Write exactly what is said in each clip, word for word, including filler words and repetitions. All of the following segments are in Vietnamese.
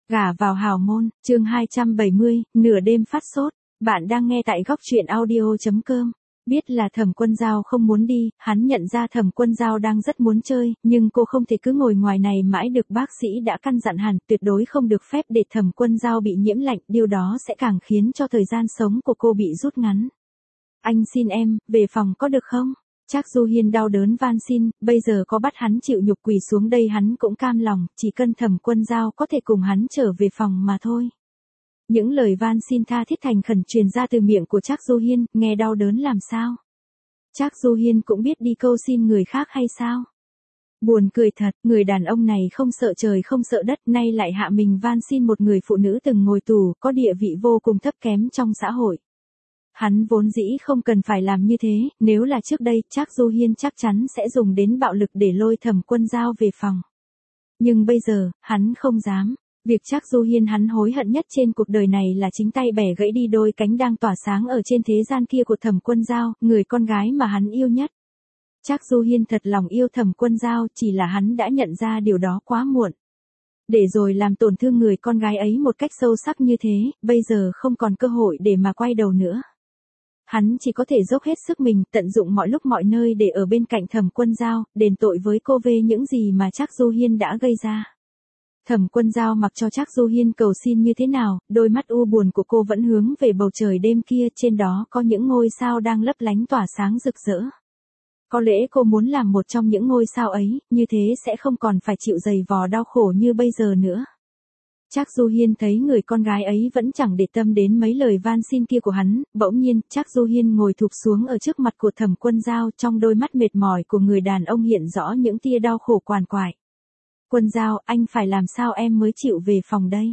Gả vào hào môn, chương hai trăm bảy mươi, nửa đêm phát sốt. Bạn đang nghe tại góc truyện audio chấm com. Biết là Thẩm Quân Dao không muốn đi, hắn nhận ra Thẩm Quân Dao đang rất muốn chơi, nhưng cô không thể cứ ngồi ngoài này mãi được, bác sĩ đã căn dặn hẳn, tuyệt đối không được phép để Thẩm Quân Dao bị nhiễm lạnh, điều đó sẽ càng khiến cho thời gian sống của cô bị rút ngắn. Anh xin em, về phòng có được không? Trác Du Hiên đau đớn van xin, bây giờ có bắt hắn chịu nhục quỳ xuống đây hắn cũng cam lòng, chỉ cần Thẩm Quân Dao có thể cùng hắn trở về phòng mà thôi. Những lời van xin tha thiết thành khẩn truyền ra từ miệng của Trác Du Hiên, nghe đau đớn làm sao? Trác Du Hiên cũng biết đi câu xin người khác hay sao? Buồn cười thật, người đàn ông này không sợ trời không sợ đất, nay lại hạ mình van xin một người phụ nữ từng ngồi tù, có địa vị vô cùng thấp kém trong xã hội. Hắn vốn dĩ không cần phải làm như thế, nếu là trước đây, Trác Du Hiên chắc chắn sẽ dùng đến bạo lực để lôi Thẩm Quân Dao về phòng. Nhưng bây giờ, hắn không dám. Việc Trác Du Hiên hắn hối hận nhất trên cuộc đời này là chính tay bẻ gãy đi đôi cánh đang tỏa sáng ở trên thế gian kia của Thẩm Quân Dao, người con gái mà hắn yêu nhất. Trác Du Hiên thật lòng yêu Thẩm Quân Dao, chỉ là hắn đã nhận ra điều đó quá muộn. Để rồi làm tổn thương người con gái ấy một cách sâu sắc như thế, bây giờ không còn cơ hội để mà quay đầu nữa. Hắn chỉ có thể dốc hết sức mình, tận dụng mọi lúc mọi nơi để ở bên cạnh Thẩm Quân Dao, đền tội với cô về những gì mà Trác Du Hiên đã gây ra. Thẩm Quân Dao mặc cho Trác Du Hiên cầu xin như thế nào, đôi mắt u buồn của cô vẫn hướng về bầu trời đêm kia, trên đó có những ngôi sao đang lấp lánh tỏa sáng rực rỡ. Có lẽ cô muốn làm một trong những ngôi sao ấy, như thế sẽ không còn phải chịu dày vò đau khổ như bây giờ nữa. Trác Du Hiên thấy người con gái ấy vẫn chẳng để tâm đến mấy lời van xin kia của hắn, bỗng nhiên, Trác Du Hiên ngồi thụp xuống ở trước mặt của Thẩm Quân Dao, trong đôi mắt mệt mỏi của người đàn ông hiện rõ những tia đau khổ quằn quại. Quân Dao, anh phải làm sao em mới chịu về phòng đây?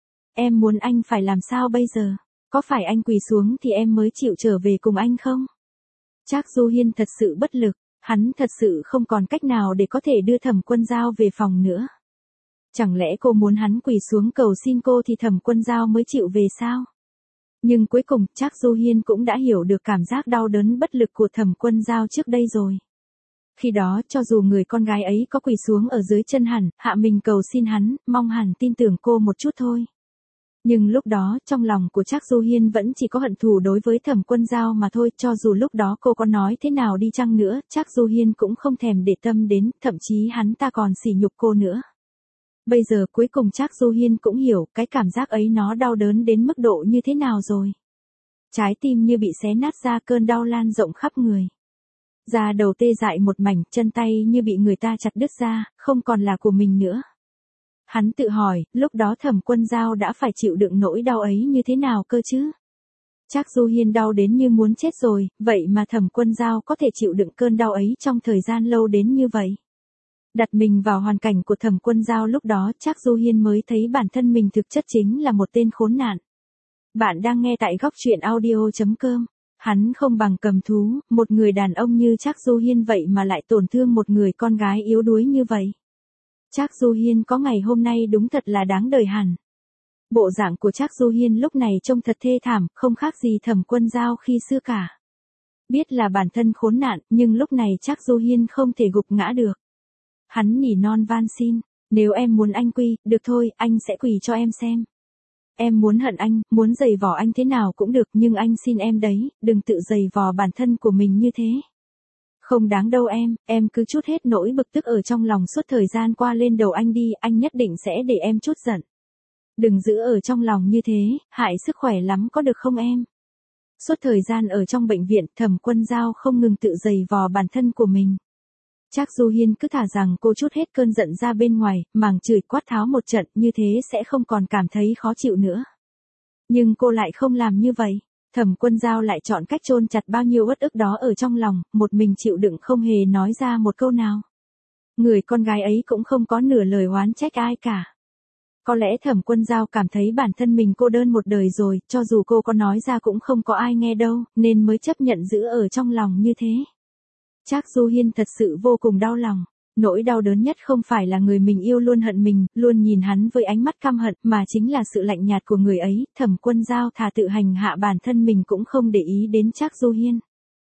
Em muốn anh phải làm sao bây giờ? Có phải anh quỳ xuống thì em mới chịu trở về cùng anh không? Trác Du Hiên thật sự bất lực, hắn thật sự không còn cách nào để có thể đưa Thẩm Quân Dao về phòng nữa. Chẳng lẽ cô muốn hắn quỳ xuống cầu xin cô thì Thẩm Quân Dao mới chịu về sao? Nhưng cuối cùng, Trác Du Hiên cũng đã hiểu được cảm giác đau đớn bất lực của Thẩm Quân Dao trước đây rồi. Khi đó, cho dù người con gái ấy có quỳ xuống ở dưới chân hẳn, hạ mình cầu xin hắn, mong hẳn tin tưởng cô một chút thôi. Nhưng lúc đó, trong lòng của Trác Du Hiên vẫn chỉ có hận thù đối với Thẩm Quân Dao mà thôi, cho dù lúc đó cô có nói thế nào đi chăng nữa, Trác Du Hiên cũng không thèm để tâm đến, thậm chí hắn ta còn sỉ nhục cô nữa. Bây giờ cuối cùng Trác Du Hiên cũng hiểu cái cảm giác ấy nó đau đớn đến mức độ như thế nào rồi. Trái tim như bị xé nát ra, cơn đau lan rộng khắp người. Da đầu tê dại một mảnh, chân tay như bị người ta chặt đứt ra, không còn là của mình nữa. Hắn tự hỏi, lúc đó Thẩm Quân Dao đã phải chịu đựng nỗi đau ấy như thế nào cơ chứ? Trác Du Hiên đau đến như muốn chết rồi, vậy mà Thẩm Quân Dao có thể chịu đựng cơn đau ấy trong thời gian lâu đến như vậy. Đặt mình vào hoàn cảnh của Thẩm Quân Dao lúc đó, Trác Du Hiên mới thấy bản thân mình thực chất chính là một tên khốn nạn. Bạn đang nghe tại góc truyện audio chấm com. Hắn không bằng cầm thú, một người đàn ông như Trác Du Hiên vậy mà lại tổn thương một người con gái yếu đuối như vậy. Trác Du Hiên có ngày hôm nay đúng thật là đáng đời hẳn. Bộ dạng của Trác Du Hiên lúc này trông thật thê thảm, không khác gì Thẩm Quân Dao khi xưa cả. Biết là bản thân khốn nạn, nhưng lúc này Trác Du Hiên không thể gục ngã được. Hắn nỉ non van xin, nếu em muốn anh quy, được thôi, anh sẽ quỳ cho em xem. Em muốn hận anh, muốn giày vò anh thế nào cũng được, nhưng anh xin em đấy, đừng tự giày vò bản thân của mình như thế. Không đáng đâu em, em cứ trút hết nỗi bực tức ở trong lòng suốt thời gian qua lên đầu anh đi, anh nhất định sẽ để em trút giận. Đừng giữ ở trong lòng như thế, hại sức khỏe lắm có được không em? Suốt thời gian ở trong bệnh viện, Thẩm Quân Dao không ngừng tự giày vò bản thân của mình. Trác Du Hiên cứ thả rằng cô trút hết cơn giận ra bên ngoài, màng chửi quát tháo một trận, như thế sẽ không còn cảm thấy khó chịu nữa. Nhưng cô lại không làm như vậy. Thẩm Quân Dao lại chọn cách chôn chặt bao nhiêu uất ức đó ở trong lòng, một mình chịu đựng không hề nói ra một câu nào. Người con gái ấy cũng không có nửa lời oán trách ai cả. Có lẽ Thẩm Quân Dao cảm thấy bản thân mình cô đơn một đời rồi, cho dù cô có nói ra cũng không có ai nghe đâu, nên mới chấp nhận giữ ở trong lòng như thế. Trác Du Hiên thật sự vô cùng đau lòng. Nỗi đau đớn nhất không phải là người mình yêu luôn hận mình, luôn nhìn hắn với ánh mắt căm hận, mà chính là sự lạnh nhạt của người ấy. Thẩm Quân Dao thà tự hành hạ bản thân mình cũng không để ý đến Trác Du Hiên.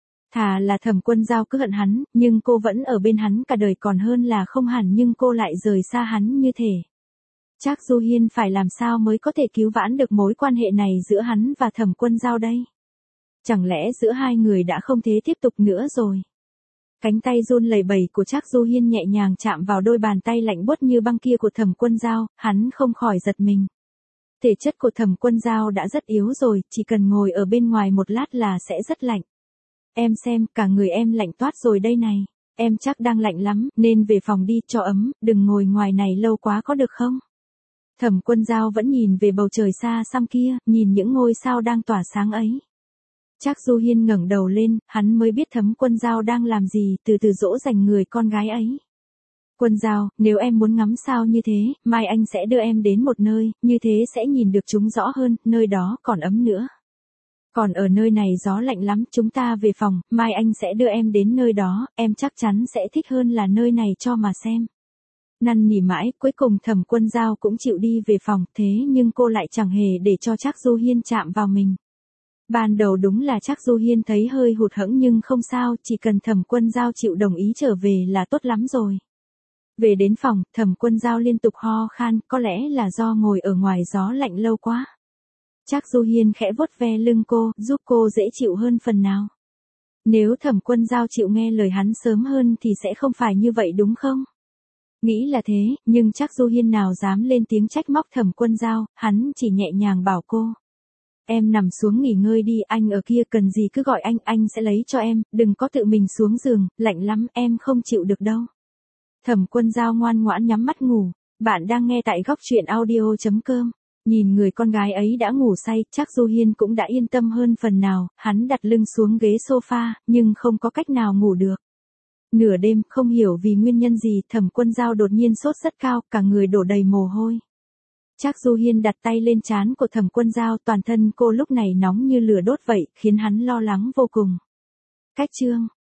Thà là Thẩm Quân Dao cứ hận hắn, nhưng cô vẫn ở bên hắn cả đời còn hơn là không hẳn nhưng cô lại rời xa hắn như thể. Trác Du Hiên phải làm sao mới có thể cứu vãn được mối quan hệ này giữa hắn và Thẩm Quân Dao đây? Chẳng lẽ giữa hai người đã không thể tiếp tục nữa rồi? Cánh tay run lẩy bẩy của Trác Du Hiên nhẹ nhàng chạm vào đôi bàn tay lạnh buốt như băng kia của Thẩm Quân Dao, hắn không khỏi giật mình. Thể chất của Thẩm Quân Dao đã rất yếu rồi, chỉ cần ngồi ở bên ngoài một lát là sẽ rất lạnh. Em xem, cả người em lạnh toát rồi đây này. Em chắc đang lạnh lắm, nên về phòng đi cho ấm, đừng ngồi ngoài này lâu quá có được không? Thẩm Quân Dao vẫn nhìn về bầu trời xa xăm kia, nhìn những ngôi sao đang tỏa sáng ấy. Trác Du Hiên ngẩng đầu lên, hắn mới biết Thẩm Quân Dao đang làm gì, từ từ dỗ dành người con gái ấy. Quân Dao, nếu em muốn ngắm sao như thế, mai anh sẽ đưa em đến một nơi, như thế sẽ nhìn được chúng rõ hơn, nơi đó còn ấm nữa. Còn ở nơi này gió lạnh lắm, chúng ta về phòng, mai anh sẽ đưa em đến nơi đó, em chắc chắn sẽ thích hơn là nơi này cho mà xem. Năn nỉ mãi, cuối cùng Thẩm Quân Dao cũng chịu đi về phòng, thế nhưng cô lại chẳng hề để cho Trác Du Hiên chạm vào mình. Ban đầu đúng là Trác Du Hiên thấy hơi hụt hẫng nhưng không sao, chỉ cần Thẩm Quân Dao chịu đồng ý trở về là tốt lắm rồi. Về đến phòng, Thẩm Quân Dao liên tục ho khan, có lẽ là do ngồi ở ngoài gió lạnh lâu quá. Trác Du Hiên khẽ vuốt ve lưng cô, giúp cô dễ chịu hơn phần nào. Nếu Thẩm Quân Dao chịu nghe lời hắn sớm hơn thì sẽ không phải như vậy đúng không? Nghĩ là thế, nhưng Trác Du Hiên nào dám lên tiếng trách móc Thẩm Quân Dao, hắn chỉ nhẹ nhàng bảo cô. Em nằm xuống nghỉ ngơi đi, anh ở kia cần gì cứ gọi anh, anh sẽ lấy cho em, đừng có tự mình xuống giường, lạnh lắm, em không chịu được đâu. Thẩm Quân Dao ngoan ngoãn nhắm mắt ngủ. Bạn đang nghe tại góc truyện audio chấm com. Nhìn người con gái ấy đã ngủ say, Trác Du Hiên cũng đã yên tâm hơn phần nào, hắn đặt lưng xuống ghế sofa, nhưng không có cách nào ngủ được. Nửa đêm, không hiểu vì nguyên nhân gì, Thẩm Quân Dao đột nhiên sốt rất cao, cả người đổ đầy mồ hôi. Trác Du Hiên đặt tay lên trán của Thẩm Quân Dao, toàn thân cô lúc này nóng như lửa đốt vậy, khiến hắn lo lắng vô cùng. Cách chương